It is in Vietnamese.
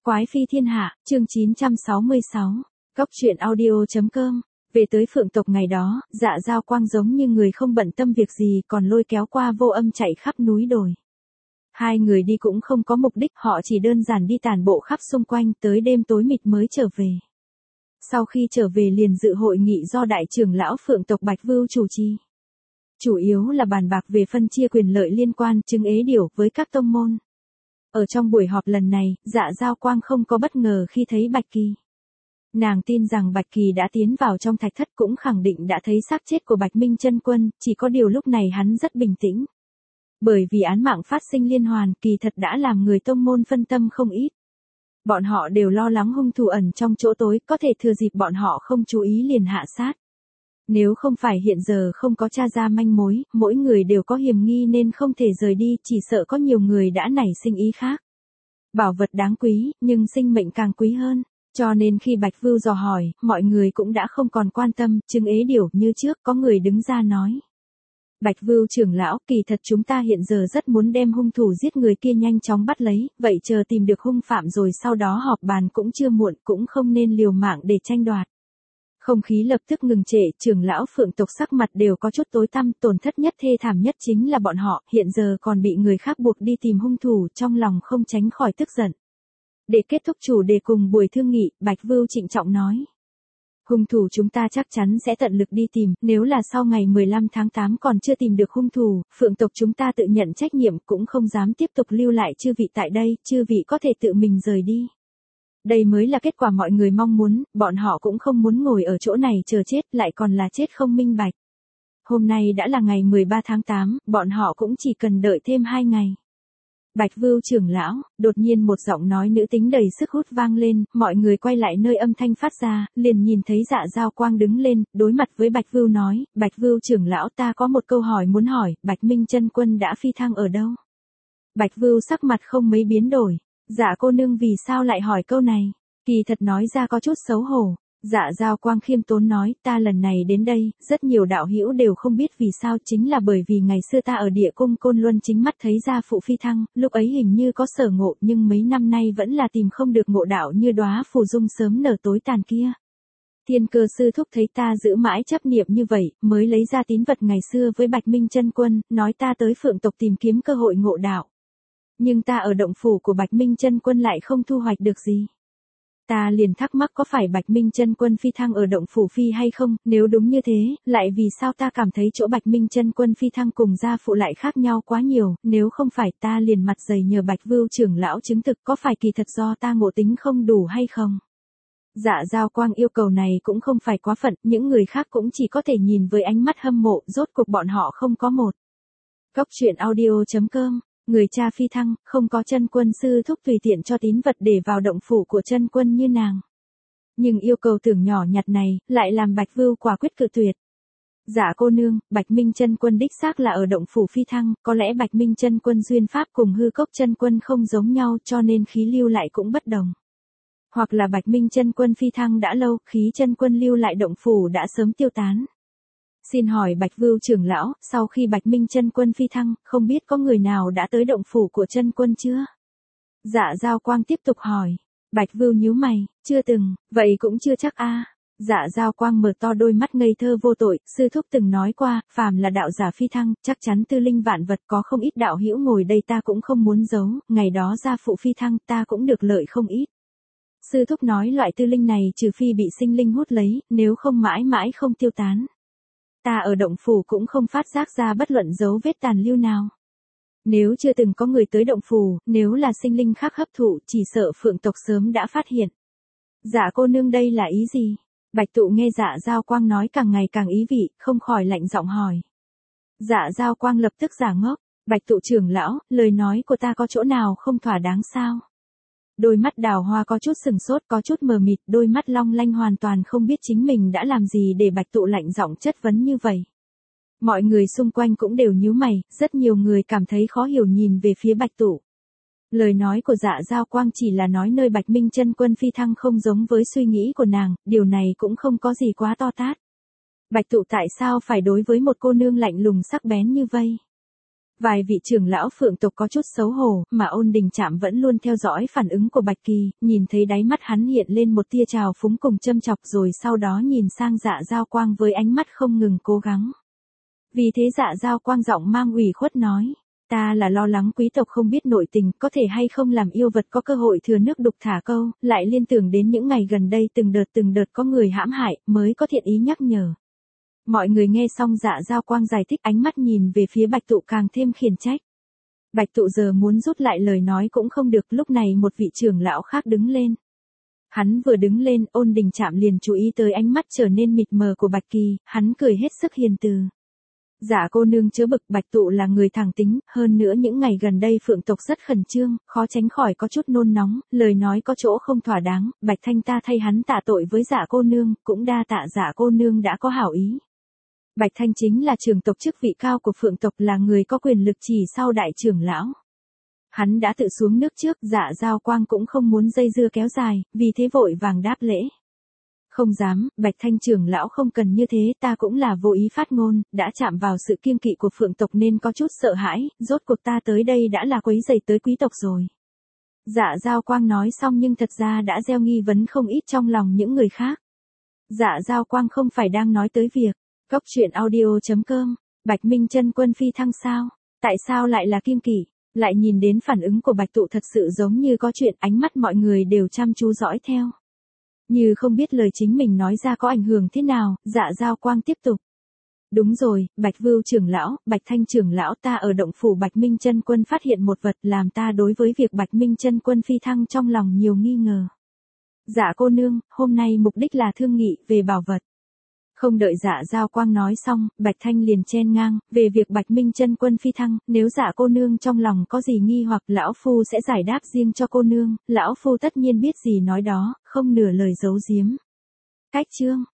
Quái phi thiên hạ, chương 966, Cóc truyện audio.com. Về tới Phượng tộc ngày đó, Dạ Dao Quang giống như người không bận tâm việc gì còn lôi kéo qua Vô Âm chạy khắp núi đồi. Hai người đi cũng không có mục đích, họ chỉ đơn giản đi tản bộ khắp xung quanh, tới đêm tối mịt mới trở về. Sau khi trở về liền dự hội nghị do đại trưởng lão Phượng tộc Bạch Vưu chủ trì. Chủ yếu là bàn bạc về phân chia quyền lợi liên quan trứng ế điểu với các tông môn. Ở trong buổi họp lần này, Dạ Dao Quang không có bất ngờ khi thấy Bạch Kỳ. Nàng tin rằng Bạch Kỳ đã tiến vào trong thạch thất, cũng khẳng định đã thấy xác chết của Bạch Minh Chân Quân, chỉ có điều lúc này hắn rất bình tĩnh. Bởi vì án mạng phát sinh liên hoàn, kỳ thật đã làm người tông môn phân tâm không ít. Bọn họ đều lo lắng hung thủ ẩn trong chỗ tối, có thể thừa dịp bọn họ không chú ý liền hạ sát. Nếu không phải hiện giờ không có tra ra manh mối, mỗi người đều có hiểm nghi nên không thể rời đi, chỉ sợ có nhiều người đã nảy sinh ý khác. Bảo vật đáng quý, nhưng sinh mệnh càng quý hơn. Cho nên khi Bạch Vưu dò hỏi, mọi người cũng đã không còn quan tâm, trứng ế điểu như trước. Có người đứng ra nói: Bạch Vưu trưởng lão, kỳ thật chúng ta hiện giờ rất muốn đem hung thủ giết người kia nhanh chóng bắt lấy, vậy chờ tìm được hung phạm rồi sau đó họp bàn cũng chưa muộn, cũng không nên liều mạng để tranh đoạt. Không khí lập tức ngừng trệ, trưởng lão Phượng tộc sắc mặt đều có chút tối tăm, tổn thất nhất thê thảm nhất chính là bọn họ, hiện giờ còn bị người khác buộc đi tìm hung thủ, trong lòng không tránh khỏi tức giận. Để kết thúc chủ đề cùng buổi thương nghị, Bạch Vưu trịnh trọng nói: hung thủ chúng ta chắc chắn sẽ tận lực đi tìm, nếu là sau ngày 15 tháng 8 còn chưa tìm được hung thủ, Phượng tộc chúng ta tự nhận trách nhiệm, cũng không dám tiếp tục lưu lại chư vị tại đây, chư vị có thể tự mình rời đi. Đây mới là kết quả mọi người mong muốn, bọn họ cũng không muốn ngồi ở chỗ này chờ chết, lại còn là chết không minh bạch. Hôm nay đã là ngày 13 tháng 8, bọn họ cũng chỉ cần đợi thêm 2 ngày. Bạch Vưu trưởng lão, đột nhiên một giọng nói nữ tính đầy sức hút vang lên, mọi người quay lại nơi âm thanh phát ra, liền nhìn thấy Dạ Dao Quang đứng lên, đối mặt với Bạch Vưu nói: Bạch Vưu trưởng lão, ta có một câu hỏi muốn hỏi, Bạch Minh Chân Quân đã phi thăng ở đâu? Bạch Vưu sắc mặt không mấy biến đổi: Dạ cô nương vì sao lại hỏi câu này? Kỳ thật nói ra có chút xấu hổ. Dạ Dao Quang khiêm tốn nói: ta lần này đến đây, rất nhiều đạo hữu đều không biết vì sao, chính là bởi vì ngày xưa ta ở địa cung Côn Luân chính mắt thấy gia phụ phi thăng, lúc ấy hình như có sở ngộ, nhưng mấy năm nay vẫn là tìm không được ngộ đạo như đóa phù dung sớm nở tối tàn kia. Thiên Cơ sư thúc thấy ta giữ mãi chấp niệm như vậy, mới lấy ra tín vật ngày xưa với Bạch Minh Chân Quân, nói ta tới Phượng tộc tìm kiếm cơ hội ngộ đạo. Nhưng ta ở động phủ của Bạch Minh Chân Quân lại không thu hoạch được gì. Ta liền thắc mắc có phải Bạch Minh Chân Quân phi thăng ở động phủ phi hay không, nếu đúng như thế, lại vì sao ta cảm thấy chỗ Bạch Minh Chân Quân phi thăng cùng gia phụ lại khác nhau quá nhiều, nếu không phải ta liền mặt dày nhờ Bạch Vưu trưởng lão chứng thực, có phải kỳ thật do ta ngộ tính không đủ hay không? Dạ Dao Quang yêu cầu này cũng không phải quá phận, những người khác cũng chỉ có thể nhìn với ánh mắt hâm mộ, rốt cuộc bọn họ không có một. Cóc truyện audio.com. Người cha phi thăng, không có Chân Quân sư thúc tùy tiện cho tín vật để vào động phủ của Chân Quân như nàng. Nhưng yêu cầu tưởng nhỏ nhặt này, lại làm Bạch Vưu quả quyết cự tuyệt. Dạ cô nương, Bạch Minh Chân Quân đích xác là ở động phủ phi thăng, có lẽ Bạch Minh Chân Quân duyên pháp cùng Hư Cốc Chân Quân không giống nhau, cho nên khí lưu lại cũng bất đồng. Hoặc là Bạch Minh Chân Quân phi thăng đã lâu, khí Chân Quân lưu lại động phủ đã sớm tiêu tán. Xin hỏi Bạch Vưu trưởng lão, sau khi Bạch Minh Chân Quân phi thăng, không biết có người nào đã tới động phủ của Chân Quân chưa? Dạ Dao Quang tiếp tục hỏi. Bạch Vưu nhíu mày: chưa từng, vậy cũng chưa chắc a. Dạ Dao Quang mở to đôi mắt ngây thơ vô tội, sư thúc từng nói qua, phàm là đạo giả phi thăng, chắc chắn tư linh vạn vật, có không ít đạo hữu ngồi đây ta cũng không muốn giấu, ngày đó gia phụ phi thăng ta cũng được lợi không ít. Sư thúc nói loại tư linh này trừ phi bị sinh linh hút lấy, nếu không mãi mãi không tiêu tán. Ta ở động phủ cũng không phát giác ra bất luận dấu vết tàn lưu nào. Nếu chưa từng có người tới động phủ, nếu là sinh linh khác hấp thụ, chỉ sợ Phượng tộc sớm đã phát hiện. Dạ cô nương đây là ý gì? Bạch Tụ nghe Dạ Dao Quang nói càng ngày càng ý vị, không khỏi lạnh giọng hỏi. Dạ Dao Quang lập tức giả ngốc: Bạch Tụ trưởng lão, lời nói của ta có chỗ nào không thỏa đáng sao? Đôi mắt Đào Hoa có chút sừng sốt, có chút mờ mịt, đôi mắt long lanh hoàn toàn không biết chính mình đã làm gì để Bạch Tụ lạnh giọng chất vấn như vậy. Mọi người xung quanh cũng đều nhíu mày, rất nhiều người cảm thấy khó hiểu nhìn về phía Bạch Tụ. Lời nói của Dạ Dao Quang chỉ là nói nơi Bạch Minh Chân Quân phi thăng không giống với suy nghĩ của nàng, điều này cũng không có gì quá to tát. Bạch Tụ tại sao phải đối với một cô nương lạnh lùng sắc bén như vậy? Vài vị trưởng lão phượng tộc có chút xấu hổ, mà Ôn Đình Trạm vẫn luôn theo dõi phản ứng của Bạch Kỳ, nhìn thấy đáy mắt hắn hiện lên một tia trào phúng cùng châm chọc rồi sau đó nhìn sang Dạ Giao Quang với ánh mắt không ngừng cố gắng. Vì thế Dạ Giao Quang giọng mang ủy khuất nói, ta là lo lắng quý tộc không biết nội tình, có thể hay không làm yêu vật có cơ hội thừa nước đục thả câu, lại liên tưởng đến những ngày gần đây từng đợt có người hãm hại, mới có thiện ý nhắc nhở. Mọi người nghe xong Dạ Giao Quang giải thích, ánh mắt nhìn về phía Bạch Tụ càng thêm khiển trách. Bạch Tụ giờ muốn rút lại lời nói cũng không được, lúc này một vị trưởng lão khác đứng lên. Hắn vừa đứng lên, Ôn Đình Trạm liền chú ý tới ánh mắt trở nên mịt mờ của Bạch Kỳ, hắn cười hết sức hiền từ. Dạ cô nương chớ bực, Bạch Tụ là người thẳng tính, hơn nữa những ngày gần đây phượng tộc rất khẩn trương, khó tránh khỏi có chút nôn nóng, lời nói có chỗ không thỏa đáng, Bạch Thanh ta thay hắn tạ tội với Dạ cô nương, cũng đa tạ Dạ cô nương đã có hảo ý. Bạch Thanh chính là trưởng tộc chức vị cao của phượng tộc, là người có quyền lực chỉ sau đại trưởng lão. Hắn đã tự xuống nước trước, Dạ Giao Quang cũng không muốn dây dưa kéo dài, vì thế vội vàng đáp lễ. Không dám, Bạch Thanh trưởng lão không cần như thế, ta cũng là vô ý phát ngôn, đã chạm vào sự kiêng kỵ của phượng tộc nên có chút sợ hãi, rốt cuộc ta tới đây đã là quấy rầy tới quý tộc rồi. Dạ Giao Quang nói xong nhưng thật ra đã gieo nghi vấn không ít trong lòng những người khác. Dạ Giao Quang không phải đang nói tới việc Góc truyện audio.com, Bạch Minh Chân Quân phi thăng sao? Tại sao lại là kiêng kỵ? Lại nhìn đến phản ứng của Bạch Tụ thật sự giống như có chuyện, ánh mắt mọi người đều chăm chú dõi theo. Như không biết lời chính mình nói ra có ảnh hưởng thế nào, Dạ Giao Quang tiếp tục. Đúng rồi, Bạch Vưu trưởng lão, Bạch Thanh trưởng lão, ta ở động phủ Bạch Minh Chân Quân phát hiện một vật làm ta đối với việc Bạch Minh Chân Quân phi thăng trong lòng nhiều nghi ngờ. Dạ cô nương, hôm nay mục đích là thương nghị về bảo vật. Không đợi Dạ Giao Quang nói xong, Bạch Thanh liền chen ngang, về việc Bạch Minh Chân Quân phi thăng, nếu Dạ cô nương trong lòng có gì nghi hoặc lão phu sẽ giải đáp riêng cho cô nương, lão phu tất nhiên biết gì nói đó, không nửa lời giấu giếm. Cách chương